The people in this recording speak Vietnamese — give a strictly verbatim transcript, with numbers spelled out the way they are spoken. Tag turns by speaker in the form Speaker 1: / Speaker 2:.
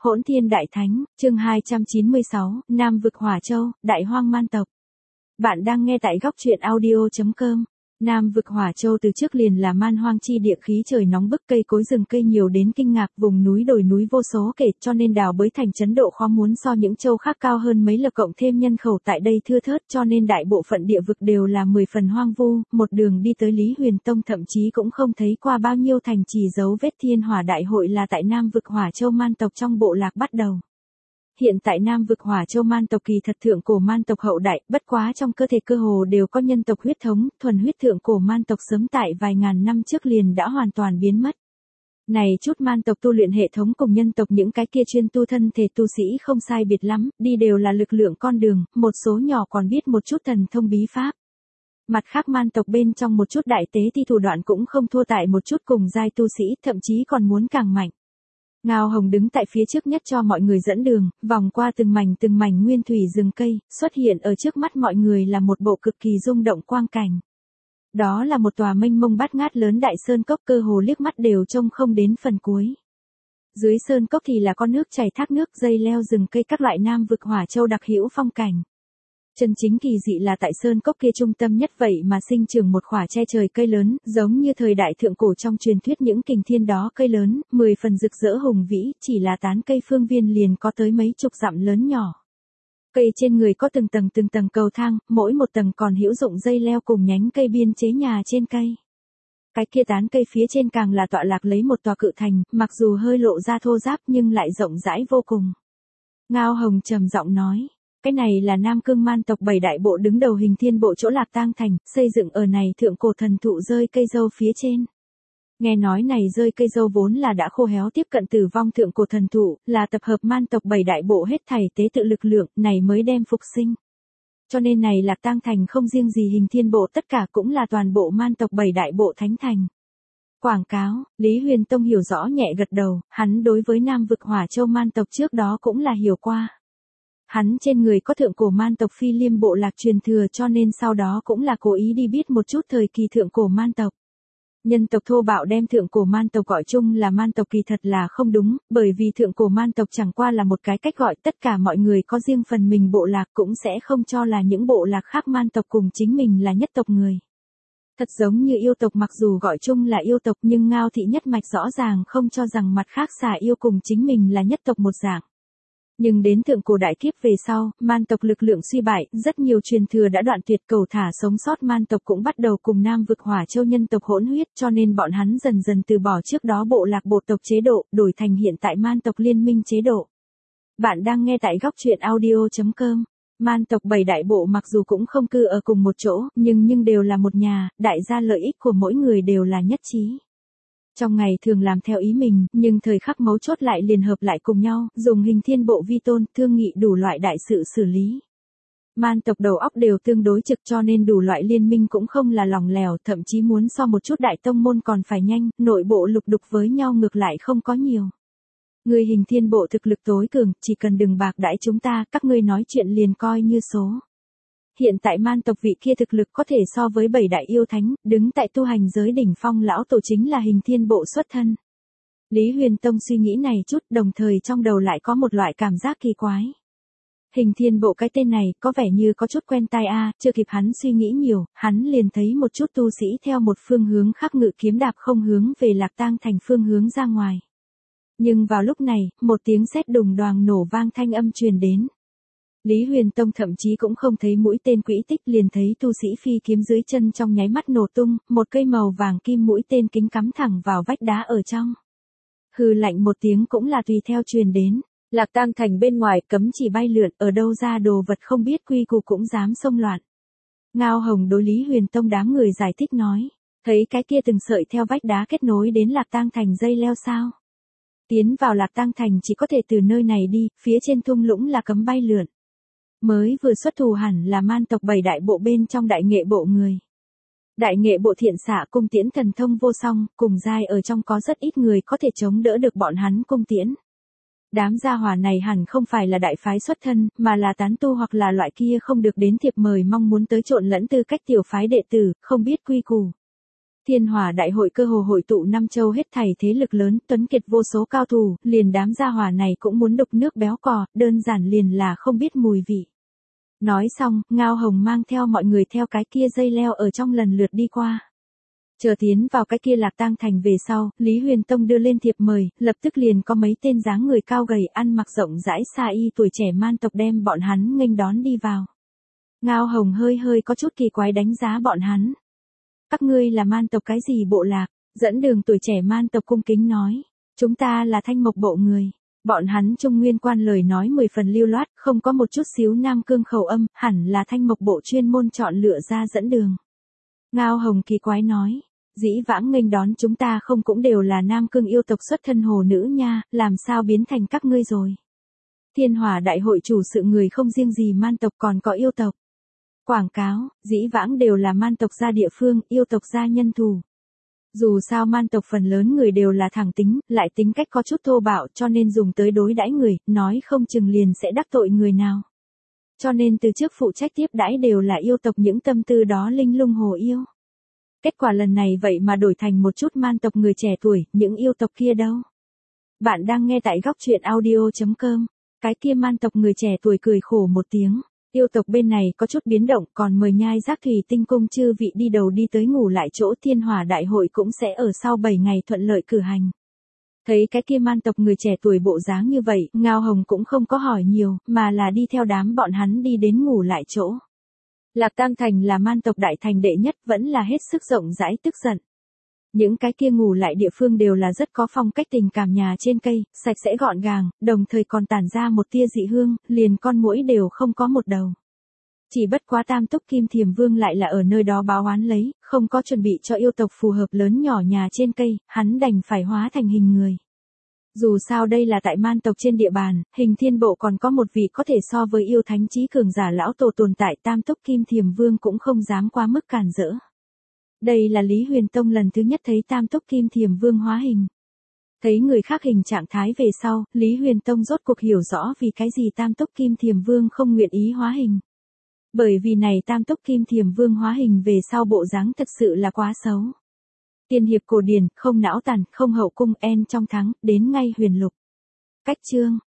Speaker 1: Hỗn Thiên Đại Thánh, chương hai trăm chín mươi sáu, Nam vực Hỏa Châu, Đại Hoang Man tộc. Bạn đang nghe tại góc truyện audio chấm com. Nam vực Hỏa Châu từ trước liền là man hoang chi địa, khí trời nóng bức, cây cối rừng cây nhiều đến kinh ngạc, vùng núi đồi núi vô số kể, cho nên đào bới thành trấn độ khó muốn so những châu khác cao hơn mấy lần, cộng thêm nhân khẩu tại đây thưa thớt, cho nên đại bộ phận địa vực đều là mười phần hoang vu. Một đường đi tới Lý Huyền Tông thậm chí cũng không thấy qua bao nhiêu thành trì, dấu vết thiên hỏa đại hội là tại Nam vực Hỏa Châu man tộc trong bộ lạc bắt đầu. Hiện tại Nam vực Hỏa Châu man tộc kỳ thật thượng cổ man tộc hậu đại, bất quá trong cơ thể cơ hồ đều có nhân tộc huyết thống, thuần huyết thượng cổ man tộc sớm tại vài ngàn năm trước liền đã hoàn toàn biến mất. Này chút man tộc tu luyện hệ thống cùng nhân tộc những cái kia chuyên tu thân thể tu sĩ không sai biệt lắm, đi đều là lực lượng con đường, một số nhỏ còn biết một chút thần thông bí pháp. Mặt khác man tộc bên trong một chút đại tế thi thủ đoạn cũng không thua tại một chút cùng giai tu sĩ, thậm chí còn muốn càng mạnh. Ngao Hồng đứng tại phía trước nhất cho mọi người dẫn đường, vòng qua từng mảnh từng mảnh nguyên thủy rừng cây, xuất hiện ở trước mắt mọi người là một bộ cực kỳ rung động quang cảnh. Đó là một tòa mênh mông bát ngát lớn đại sơn cốc, cơ hồ liếc mắt đều trông không đến phần cuối. Dưới sơn cốc thì là con nước chảy, thác nước, dây leo, rừng cây, các loại Nam vực Hỏa Châu đặc hữu phong cảnh. Chân chính kỳ dị là tại sơn cốc kia trung tâm nhất vậy mà sinh trưởng một khỏa che trời cây lớn, giống như thời đại thượng cổ trong truyền thuyết những kình thiên đó cây lớn, mười phần rực rỡ hùng vĩ, chỉ là tán cây phương viên liền có tới mấy chục dặm lớn nhỏ. Cây trên người có từng tầng từng tầng cầu thang, mỗi một tầng còn hữu dụng dây leo cùng nhánh cây biên chế nhà trên cây. Cái kia tán cây phía trên càng là tọa lạc lấy một tòa cự thành, mặc dù hơi lộ ra thô ráp nhưng lại rộng rãi vô cùng. Ngao Hồng trầm giọng nói. Cái này là Nam Cương man tộc bảy đại bộ đứng đầu Hình Thiên bộ chỗ Lạc Tang thành, xây dựng ở này thượng cổ thần thụ rơi cây dâu phía trên. Nghe nói này rơi cây dâu vốn là đã khô héo tiếp cận tử vong thượng cổ thần thụ, là tập hợp man tộc bảy đại bộ hết thảy tế tự lực lượng, này mới đem phục sinh. Cho nên này Lạc Tang thành không riêng gì Hình Thiên bộ, tất cả cũng là toàn bộ man tộc bảy đại bộ thánh thành. Quảng cáo, Lý Huyền Tông hiểu rõ nhẹ gật đầu, hắn đối với Nam vực Hỏa Châu man tộc trước đó cũng là hiểu qua. Hắn trên người có thượng cổ man tộc phi liêm bộ lạc truyền thừa, cho nên sau đó cũng là cố ý đi biết một chút thời kỳ thượng cổ man tộc. Nhân tộc thô bạo đem thượng cổ man tộc gọi chung là man tộc kỳ thật là không đúng, bởi vì thượng cổ man tộc chẳng qua là một cái cách gọi, tất cả mọi người có riêng phần mình bộ lạc cũng sẽ không cho là những bộ lạc khác man tộc cùng chính mình là nhất tộc người. Thật giống như yêu tộc mặc dù gọi chung là yêu tộc nhưng Ngao thị nhất mạch rõ ràng không cho rằng mặt khác xà yêu cùng chính mình là nhất tộc một dạng. Nhưng đến thượng cổ đại kiếp về sau, man tộc lực lượng suy bại, rất nhiều truyền thừa đã đoạn tuyệt, cầu thả sống sót man tộc cũng bắt đầu cùng Nam vực Hỏa Châu nhân tộc hỗn huyết, cho nên bọn hắn dần dần từ bỏ trước đó bộ lạc bộ tộc chế độ, đổi thành hiện tại man tộc liên minh chế độ. Bạn đang nghe tại góc truyện audio chấm com. Man tộc bảy đại bộ mặc dù cũng không cư ở cùng một chỗ, nhưng nhưng đều là một nhà, đại gia lợi ích của mỗi người đều là nhất trí. Trong ngày thường làm theo ý mình, nhưng thời khắc mấu chốt lại liền hợp lại cùng nhau, dùng Hình Thiên bộ vi tôn, thương nghị đủ loại đại sự xử lý. Man tộc đầu óc đều tương đối trực, cho nên đủ loại liên minh cũng không là lỏng lẻo, thậm chí muốn so một chút đại tông môn còn phải nhanh, nội bộ lục đục với nhau ngược lại không có nhiều. Người Hình Thiên bộ thực lực tối cường, chỉ cần đừng bạc đãi chúng ta, các ngươi nói chuyện liền coi như số. Hiện tại man tộc vị kia thực lực có thể so với bảy đại yêu thánh, đứng tại tu hành giới đỉnh phong lão tổ chính là Hình Thiên bộ xuất thân. Lý Huyền Tông suy nghĩ này chút, đồng thời trong đầu lại có một loại cảm giác kỳ quái. Hình Thiên bộ cái tên này có vẻ như có chút quen tai a, à, chưa kịp hắn suy nghĩ nhiều, hắn liền thấy một chút tu sĩ theo một phương hướng khác ngự kiếm đạp không hướng về Lạc Tang thành phương hướng ra ngoài. Nhưng vào lúc này, một tiếng sét đùng đoàng nổ vang thanh âm truyền đến. Lý Huyền Tông thậm chí cũng không thấy mũi tên quỹ tích, liền thấy tu sĩ phi kiếm dưới chân trong nháy mắt nổ tung, một cây màu vàng kim mũi tên kính cắm thẳng vào vách đá ở trong. Hừ lạnh một tiếng cũng là tùy theo truyền đến. Lạc Tang thành bên ngoài cấm chỉ bay lượn, ở đâu ra đồ vật không biết quy củ cũng dám xông loạn. Ngao Hồng đối Lý Huyền Tông đám người giải thích nói, thấy cái kia từng sợi theo vách đá kết nối đến Lạc Tang thành dây leo sao? Tiến vào Lạc Tang thành chỉ có thể từ nơi này đi, phía trên thung lũng là cấm bay lượn. Mới vừa xuất thủ hẳn là man tộc bảy đại bộ bên trong đại nghệ bộ người. Đại nghệ bộ thiện xạ cung tiễn thần thông vô song, cùng giai ở trong có rất ít người có thể chống đỡ được bọn hắn cung tiễn. Đám gia hỏa này hẳn không phải là đại phái xuất thân, mà là tán tu hoặc là loại kia không được đến thiệp mời mong muốn tới trộn lẫn tư cách tiểu phái đệ tử, không biết quy củ. Thiên Hỏa Đại hội cơ hồ hội tụ năm châu hết thảy thế lực lớn, tuấn kiệt vô số cao thủ, liền đám gia hỏa này cũng muốn đục nước béo cò, đơn giản liền là không biết mùi vị. Nói xong, Ngao Hồng mang theo mọi người theo cái kia dây leo ở trong lần lượt đi qua. Chờ tiến vào cái kia Lạc Tang thành về sau, Lý Huyền Tông đưa lên thiệp mời, lập tức liền có mấy tên dáng người cao gầy ăn mặc rộng rãi sa y tuổi trẻ man tộc đem bọn hắn nghênh đón đi vào. Ngao Hồng hơi hơi có chút kỳ quái đánh giá bọn hắn. Các ngươi là man tộc cái gì bộ lạc? Dẫn đường tuổi trẻ man tộc cung kính nói. Chúng ta là Thanh Mộc bộ người. Bọn hắn Trung Nguyên quan lời nói mười phần lưu loát, không có một chút xíu Nam Cương khẩu âm, hẳn là Thanh Mộc bộ chuyên môn chọn lựa ra dẫn đường. Ngao Hồng kỳ quái nói. Dĩ vãng nghênh đón chúng ta không cũng đều là Nam Cương yêu tộc xuất thân hồ nữ nha, làm sao biến thành các ngươi rồi? Thiên Hỏa Đại hội chủ sự người không riêng gì man tộc còn có yêu tộc. Quảng cáo, dĩ vãng đều là man tộc gia địa phương, yêu tộc gia nhân thù. Dù sao man tộc phần lớn người đều là thẳng tính, lại tính cách có chút thô bạo cho nên dùng tới đối đãi người, nói không chừng liền sẽ đắc tội người nào. Cho nên từ trước phụ trách tiếp đãi đều là yêu tộc những tâm tư đó linh lung hồ yêu. Kết quả lần này vậy mà đổi thành một chút man tộc người trẻ tuổi, những yêu tộc kia đâu. Bạn đang nghe tại góc truyện audio chấm com, cái kia man tộc người trẻ tuổi cười khổ một tiếng. Yêu tộc bên này có chút biến động, còn mời nhai giác thủy tinh cung chư vị đi đầu đi tới ngủ lại chỗ Thiên Hỏa Đại hội cũng sẽ ở sau bảy ngày thuận lợi cử hành. Thấy cái kia man tộc người trẻ tuổi bộ dáng như vậy, Ngao Hồng cũng không có hỏi nhiều, mà là đi theo đám bọn hắn đi đến ngủ lại chỗ. Lạc Tang thành là man tộc đại thành đệ nhất, vẫn là hết sức rộng rãi tức giận. Những cái kia ngủ lại địa phương đều là rất có phong cách tình cảm nhà trên cây, sạch sẽ gọn gàng, đồng thời còn tản ra một tia dị hương, liền con muỗi đều không có một đầu. Chỉ bất quá Tam Túc Kim Thiềm Vương lại là ở nơi đó báo oán lấy, không có chuẩn bị cho yêu tộc phù hợp lớn nhỏ nhà trên cây, hắn đành phải hóa thành hình người. Dù sao đây là tại man tộc trên địa bàn, Hình Thiên Bộ còn có một vị có thể so với yêu thánh chí cường giả lão tổ tồn tại, Tam Túc Kim Thiềm Vương cũng không dám quá mức cản rỡ. Đây là Lý Huyền Tông lần thứ nhất thấy Tam Túc Kim Thiềm Vương hóa hình. Thấy người khác hình trạng thái về sau, Lý Huyền Tông rốt cuộc hiểu rõ vì cái gì Tam Túc Kim Thiềm Vương không nguyện ý hóa hình. Bởi vì này Tam Túc Kim Thiềm Vương hóa hình về sau bộ dáng thật sự là quá xấu. Tiên hiệp cổ điển, không não tàn, không hậu cung en trong thắng, đến ngay huyền lục. Cách chương,